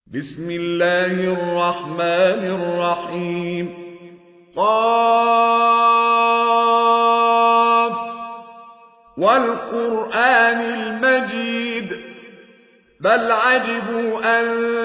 بسم الله الرحمن الرحيم. قاف والقرآن المجيد بل عجبوا أن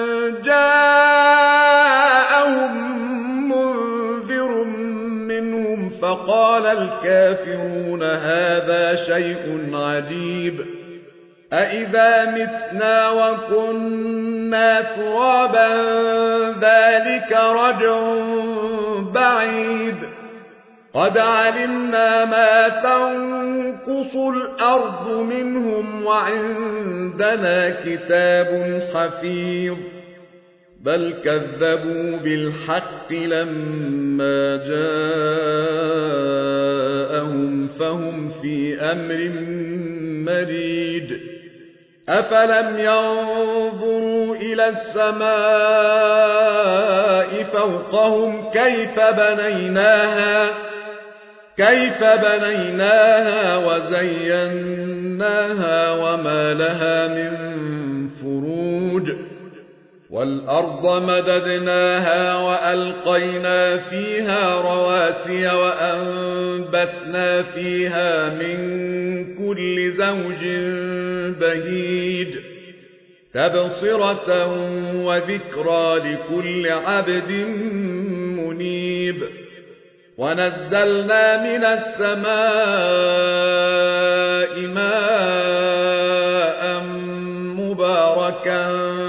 جاءهم منذر منهم فقال الكافرون هذا شيء عجيب أإذا متنا وكنا ترابا ذلك رجع بعيد قد علمنا ما تنقص الأرض منهم وعندنا كتاب حفيظ بل كذبوا بالحق لما جاءهم فهم في أمر مريج أفلم ينظروا إلى السماء فوقهم كيف بنيناها وزيناها وما لها من فروج والأرض مددناها وألقينا فيها رواسي وأنبتنا فيها من كل زوج بهيج تبصرة وذكرى لكل عبد منيب ونزلنا من السماء ماء مباركا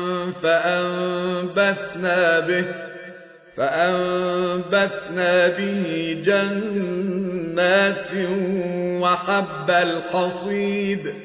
فأنبتنا به جنات وحب الحصيد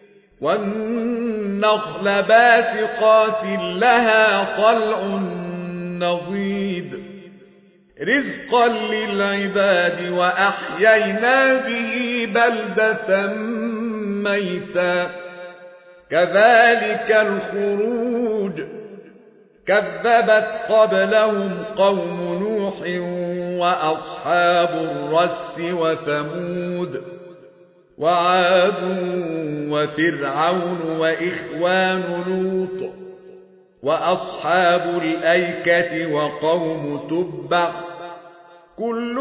والنخل باسقات لها طلع نضيد رزقا للعباد وأحيينا به بلدة ميتا كذلك الخروج كذبت قبلهم قوم نوح وأصحاب الرس وثمود وعاد وفرعون وإخوان لوط وأصحاب الأيكة وقوم تبع كل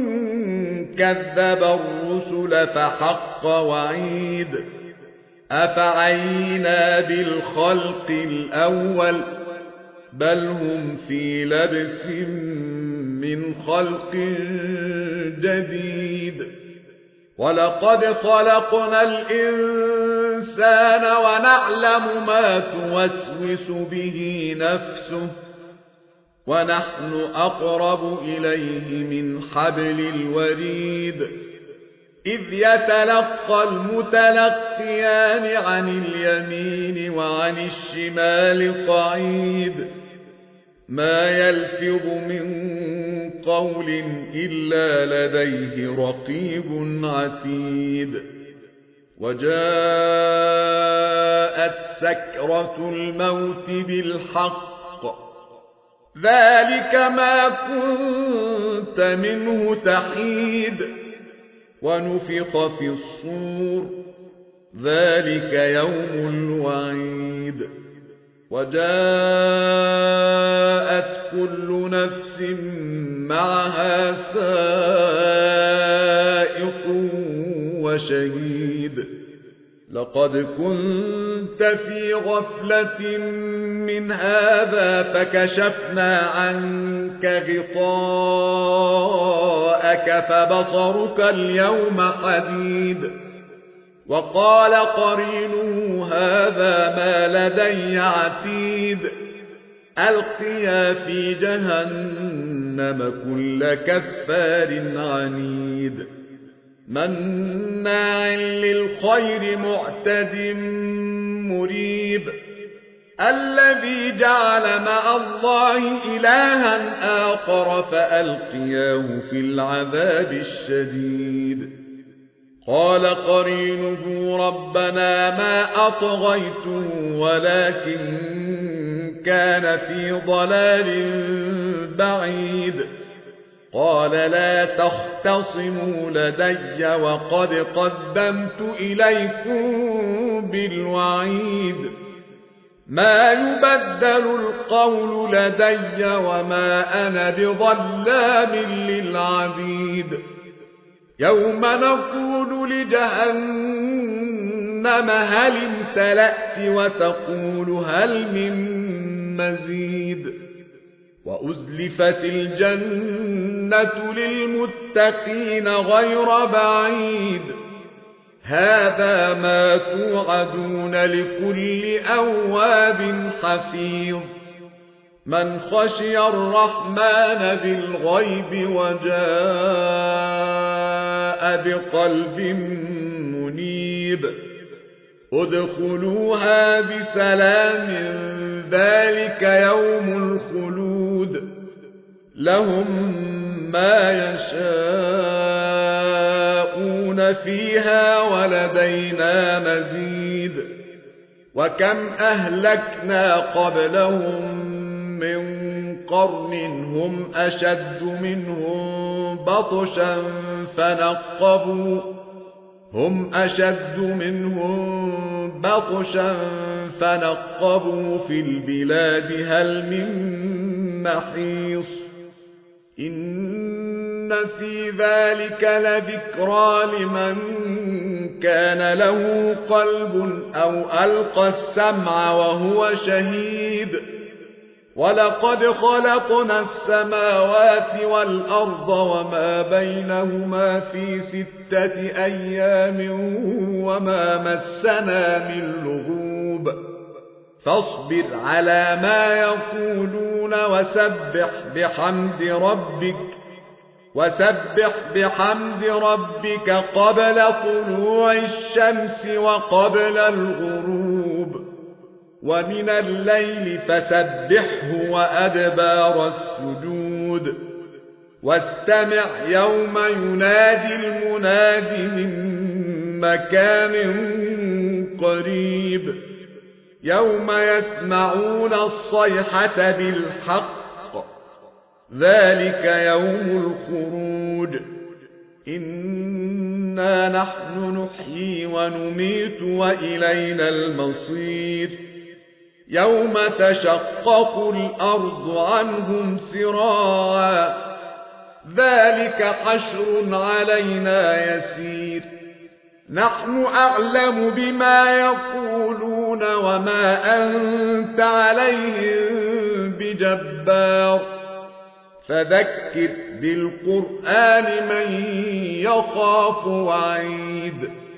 كذب الرسل فحق وعيد أفعينا بالخلق الأول بل هم في لبس من خلق جديد ولقد خلقنا الإنسان ونعلم ما توسوس به نفسه ونحن أقرب إليه من حبل الوريد إذ يتلقى المتلقيان عن اليمين وعن الشمال قعيد ما يلفظ من قول إلا لديه رقيب عتيد وجاءت سكرة الموت بالحق ذلك ما كنت منه تحيد ونفخ في الصور ذلك يوم الوعيد وجاءت كل نفس معها سائق وشهيد لقد كنت في غفلة من هذا فكشفنا عنك غطاءك فبصرك اليوم حديد وقال قرينه هذا ما لدي عتيد ألقيا في جهنم كل كفار عنيد مناع للخير معتد مريب الذي جعل مع الله إلها آخر فألقياه في العذاب الشديد قال قرينه ربنا ما أطغيته ولكن كان في ضلال بعيد قال لا تختصموا لدي وقد قدمت إليكم بالوعيد ما يبدل القول لدي وما أنا بظلام للعبيد يوم نقول لجهنم هل امتلأت وتقول هل من مزيد وأزلفت الجنة للمتقين غير بعيد هذا ما توعدون لكل أواب حفيظ من خشي الرحمن بالغيب وجاء بقلب منيب ادخلوها بسلام ذلك يوم الخلود لهم ما يشاءون فيها ولدينا مزيد وكم أهلكنا قبلهم من قرن هم أشد منهم بطشا فنقبوا في البلاد هل من محيص إن في ذلك لذكرى لمن كان له قلب أو ألقى السمع وهو شهيد ولقد خلقنا السماوات والأرض وما بينهما في 6 أيام وما مسنا من لغوب فاصبر على ما يقولون وسبح بحمد ربك قبل طلوع الشمس وقبل الغروب ومن الليل فسبحه وأدبار السجود واستمع يوم ينادي المناد من مكان قريب يوم يسمعون الصيحة بالحق ذلك يوم الخروج إنا نحن نحيي ونميت وإلينا المصير يوم تشقق الأرض عنهم سراعا ذلك حشر علينا يسير نحن أعلم بما يقولون وما أنت عليهم بجبار فذكر بالقرآن من يخاف وعيد